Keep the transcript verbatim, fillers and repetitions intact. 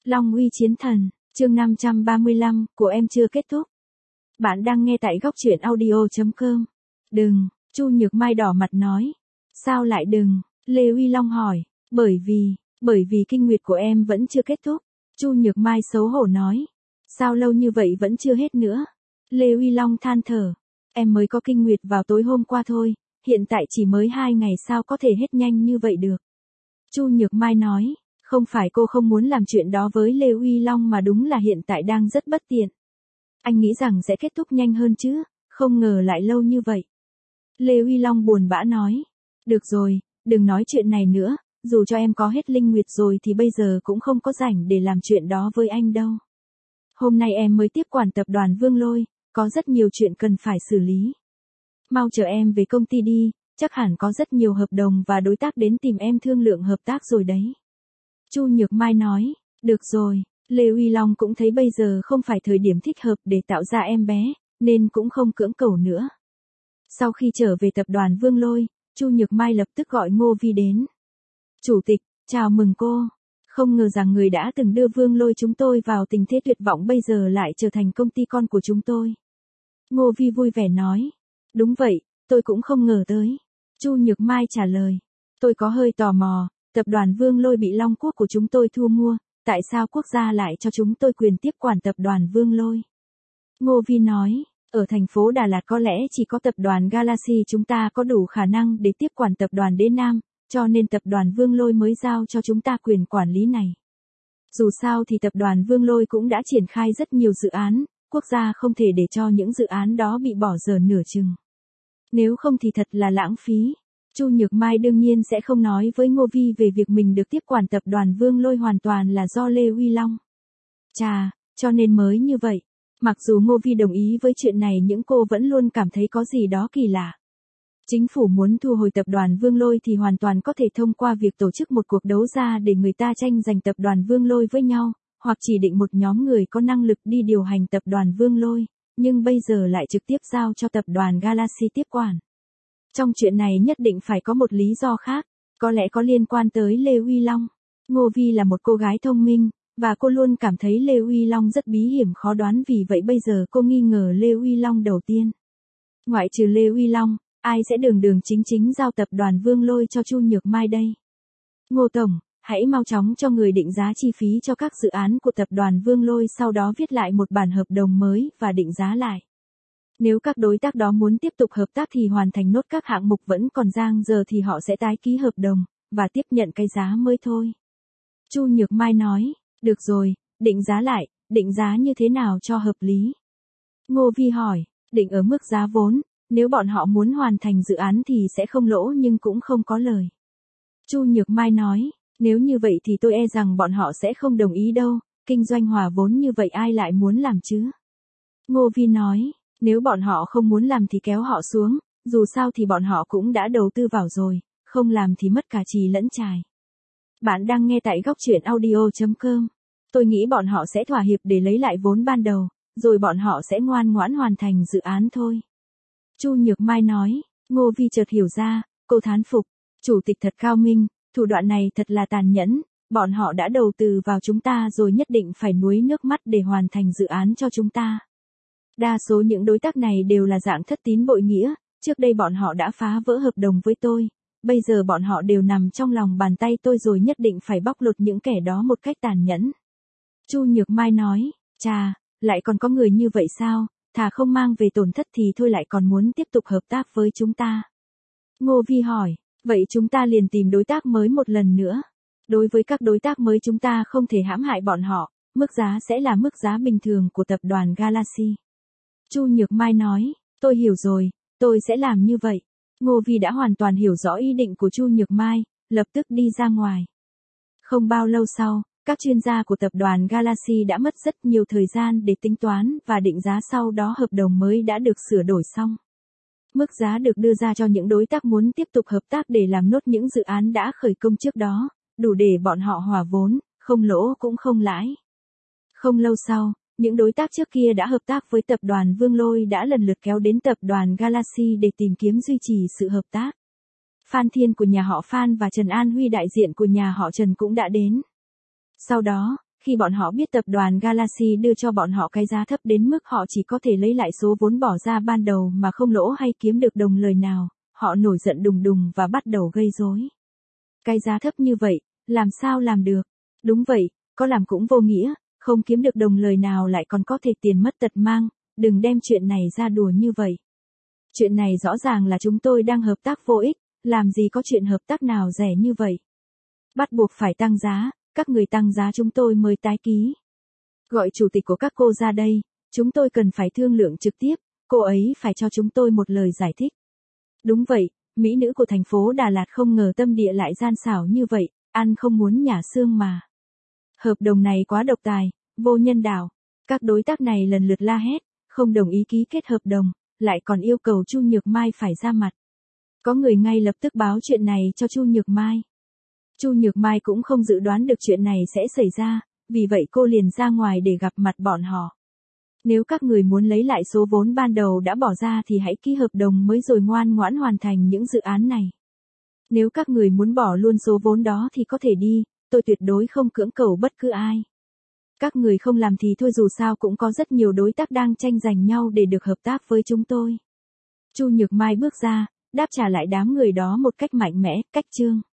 Long uy chiến thần, chương năm trăm ba mươi lăm, của em chưa kết thúc. Bạn đang nghe tại góc truyện audio chấm com. Đừng, Chu Nhược Mai đỏ mặt nói. Sao lại đừng? Lê Uy Long hỏi. Bởi vì, bởi vì kinh nguyệt của em vẫn chưa kết thúc. Chu Nhược Mai xấu hổ nói. Sao lâu như vậy vẫn chưa hết nữa? Lê Uy Long than thở. Em mới có kinh nguyệt vào tối hôm qua thôi, hiện tại chỉ mới hai ngày sao có thể hết nhanh như vậy được. Chu Nhược Mai nói. Không phải cô không muốn làm chuyện đó với Lê Uy Long mà đúng là hiện tại đang rất bất tiện. Anh nghĩ rằng sẽ kết thúc nhanh hơn chứ, không ngờ lại lâu như vậy. Lê Uy Long buồn bã nói. Được rồi, đừng nói chuyện này nữa, dù cho em có hết linh nguyệt rồi thì bây giờ cũng không có rảnh để làm chuyện đó với anh đâu. Hôm nay em mới tiếp quản tập đoàn Vương Lôi, có rất nhiều chuyện cần phải xử lý. Mau chờ em về công ty đi, chắc hẳn có rất nhiều hợp đồng và đối tác đến tìm em thương lượng hợp tác rồi đấy. Chu Nhược Mai nói, được rồi, Lê Uy Long cũng thấy bây giờ không phải thời điểm thích hợp để tạo ra em bé, nên cũng không cưỡng cầu nữa. Sau khi trở về tập đoàn Vương Lôi, Chu Nhược Mai lập tức gọi Ngô Vi đến. Chủ tịch, chào mừng cô. Không ngờ rằng người đã từng đưa Vương Lôi chúng tôi vào tình thế tuyệt vọng bây giờ lại trở thành công ty con của chúng tôi. Ngô Vi vui vẻ nói. Đúng vậy, tôi cũng không ngờ tới. Chu Nhược Mai trả lời. Tôi có hơi tò mò. Tập đoàn Vương Lôi bị Long Quốc của chúng tôi thu mua, tại sao quốc gia lại cho chúng tôi quyền tiếp quản tập đoàn Vương Lôi? Ngô Vi nói, ở thành phố Đà Lạt có lẽ chỉ có tập đoàn Galaxy chúng ta có đủ khả năng để tiếp quản tập đoàn Đế Nam, cho nên tập đoàn Vương Lôi mới giao cho chúng ta quyền quản lý này. Dù sao thì tập đoàn Vương Lôi cũng đã triển khai rất nhiều dự án, quốc gia không thể để cho những dự án đó bị bỏ dở nửa chừng. Nếu không thì thật là lãng phí. Chu Nhược Mai đương nhiên sẽ không nói với Ngô Vi về việc mình được tiếp quản tập đoàn Vương Lôi hoàn toàn là do Lê Uy Long. Chà, cho nên mới như vậy. Mặc dù Ngô Vi đồng ý với chuyện này nhưng cô vẫn luôn cảm thấy có gì đó kỳ lạ. Chính phủ muốn thu hồi tập đoàn Vương Lôi thì hoàn toàn có thể thông qua việc tổ chức một cuộc đấu giá để người ta tranh giành tập đoàn Vương Lôi với nhau, hoặc chỉ định một nhóm người có năng lực đi điều hành tập đoàn Vương Lôi, nhưng bây giờ lại trực tiếp giao cho tập đoàn Galaxy tiếp quản. Trong chuyện này nhất định phải có một lý do khác, có lẽ có liên quan tới Lê Uy Long. Ngô Vi là một cô gái thông minh, và cô luôn cảm thấy Lê Uy Long rất bí hiểm khó đoán, vì vậy bây giờ cô nghi ngờ Lê Uy Long đầu tiên. Ngoại trừ Lê Uy Long, ai sẽ đường đường chính chính giao tập đoàn Vương Lôi cho Chu Nhược Mai đây? Ngô Tổng, hãy mau chóng cho người định giá chi phí cho các dự án của tập đoàn Vương Lôi, sau đó viết lại một bản hợp đồng mới và định giá lại. Nếu các đối tác đó muốn tiếp tục hợp tác thì hoàn thành nốt các hạng mục vẫn còn dang dở thì họ sẽ tái ký hợp đồng, và tiếp nhận cái giá mới thôi. Chu Nhược Mai nói, được rồi, định giá lại, định giá như thế nào cho hợp lý? Ngô Vi hỏi, định ở mức giá vốn, nếu bọn họ muốn hoàn thành dự án thì sẽ không lỗ nhưng cũng không có lời. Chu Nhược Mai nói, nếu như vậy thì tôi e rằng bọn họ sẽ không đồng ý đâu, kinh doanh hòa vốn như vậy ai lại muốn làm chứ? Ngô Vi nói, nếu bọn họ không muốn làm thì kéo họ xuống, dù sao thì bọn họ cũng đã đầu tư vào rồi, không làm thì mất cả chì lẫn chài. Bạn đang nghe tại góc truyện audio chấm com. Tôi nghĩ bọn họ sẽ thỏa hiệp để lấy lại vốn ban đầu, rồi bọn họ sẽ ngoan ngoãn hoàn thành dự án thôi. Chu Nhược Mai nói, Ngô Vi chợt hiểu ra, cô thán phục, chủ tịch thật cao minh, thủ đoạn này thật là tàn nhẫn, bọn họ đã đầu tư vào chúng ta rồi nhất định phải nuối nước mắt để hoàn thành dự án cho chúng ta. Đa số những đối tác này đều là dạng thất tín bội nghĩa, trước đây bọn họ đã phá vỡ hợp đồng với tôi, bây giờ bọn họ đều nằm trong lòng bàn tay tôi rồi, nhất định phải bóc lột những kẻ đó một cách tàn nhẫn. Chu Nhược Mai nói, chà, lại còn có người như vậy sao, thà không mang về tổn thất thì thôi lại còn muốn tiếp tục hợp tác với chúng ta. Ngô Vi hỏi, vậy chúng ta liền tìm đối tác mới một lần nữa. Đối với các đối tác mới chúng ta không thể hãm hại bọn họ, mức giá sẽ là mức giá bình thường của tập đoàn Galaxy. Chu Nhược Mai nói, tôi hiểu rồi, tôi sẽ làm như vậy. Ngô Vi đã hoàn toàn hiểu rõ ý định của Chu Nhược Mai, lập tức đi ra ngoài. Không bao lâu sau, các chuyên gia của tập đoàn Galaxy đã mất rất nhiều thời gian để tính toán và định giá, sau đó hợp đồng mới đã được sửa đổi xong. Mức giá được đưa ra cho những đối tác muốn tiếp tục hợp tác để làm nốt những dự án đã khởi công trước đó, đủ để bọn họ hòa vốn, không lỗ cũng không lãi. Không lâu sau, những đối tác trước kia đã hợp tác với tập đoàn Vương Lôi đã lần lượt kéo đến tập đoàn Galaxy để tìm kiếm duy trì sự hợp tác. Phan Thiên của nhà họ Phan và Trần An Huy đại diện của nhà họ Trần cũng đã đến. Sau đó, khi bọn họ biết tập đoàn Galaxy đưa cho bọn họ cái giá thấp đến mức họ chỉ có thể lấy lại số vốn bỏ ra ban đầu mà không lỗ hay kiếm được đồng lời nào, họ nổi giận đùng đùng và bắt đầu gây rối. Cái giá thấp như vậy, làm sao làm được? Đúng vậy, có làm cũng vô nghĩa, không kiếm được đồng lời nào lại còn có thể tiền mất tật mang, đừng đem chuyện này ra đùa như vậy. Chuyện này rõ ràng là chúng tôi đang hợp tác vô ích, làm gì có chuyện hợp tác nào rẻ như vậy. Bắt buộc phải tăng giá, các người tăng giá chúng tôi mới tái ký. Gọi chủ tịch của các cô ra đây, chúng tôi cần phải thương lượng trực tiếp, cô ấy phải cho chúng tôi một lời giải thích. Đúng vậy, mỹ nữ của thành phố Đà Lạt không ngờ tâm địa lại gian xảo như vậy, ăn không muốn nhả xương mà. Hợp đồng này quá độc tài, vô nhân đạo. Các đối tác này lần lượt la hét, không đồng ý ký kết hợp đồng, lại còn yêu cầu Chu Nhược Mai phải ra mặt. Có người ngay lập tức báo chuyện này cho Chu Nhược Mai. Chu Nhược Mai cũng không dự đoán được chuyện này sẽ xảy ra, vì vậy cô liền ra ngoài để gặp mặt bọn họ. Nếu các người muốn lấy lại số vốn ban đầu đã bỏ ra thì hãy ký hợp đồng mới rồi ngoan ngoãn hoàn thành những dự án này. Nếu các người muốn bỏ luôn số vốn đó thì có thể đi, tôi tuyệt đối không cưỡng cầu bất cứ ai. Các người không làm thì thôi, dù sao cũng có rất nhiều đối tác đang tranh giành nhau để được hợp tác với chúng tôi. Chu Nhược Mai bước ra, đáp trả lại đám người đó một cách mạnh mẽ, cách trương.